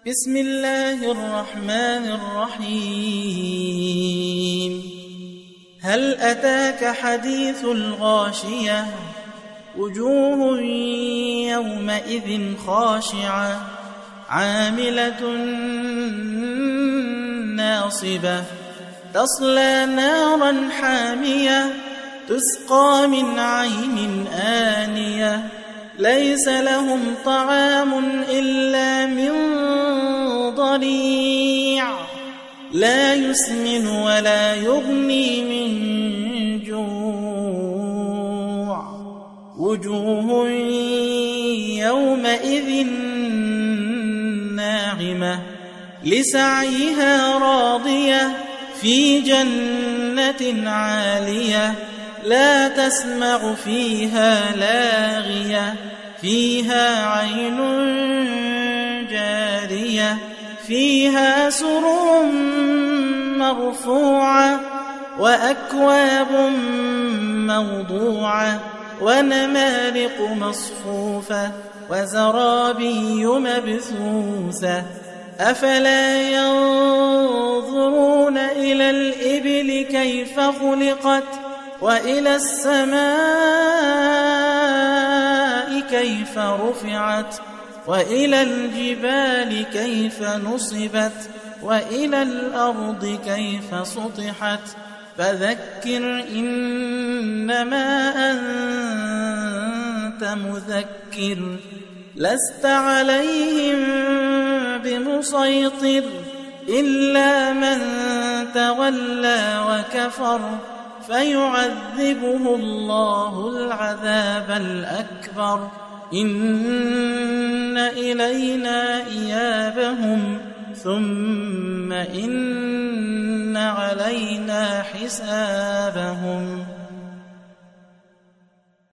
بسم الله الرحمن الرحيم هل أتاك حديث الغاشية وجوه يومئذ خاشعة عاملة ناصبة تصلى نارا حامية تسقى من عين آنية ليس لهم طعام إلا من ضريع لا يسمن ولا يغني من جوع وجوه يومئذ ناعمة لسعيها راضية في جنة عالية لا تسمع فيها لاغية فيها عين جارية فيها سرر مرفوعة وأكواب موضوعة ونمارق مصفوفة وزرابي مبثوثة أفلا ينظرون إلى الإبل كيف خلقت وإلى السماء كيف رفعت وإلى الجبال كيف نصبت وإلى الأرض كيف سطحت فذكر إنما أنت مذكر لست عليهم بمسيطر إلا من تولى وكفر فيعذبه الله العذاب الأكبر إن إلينا إيابهم ثم إن علينا حسابهم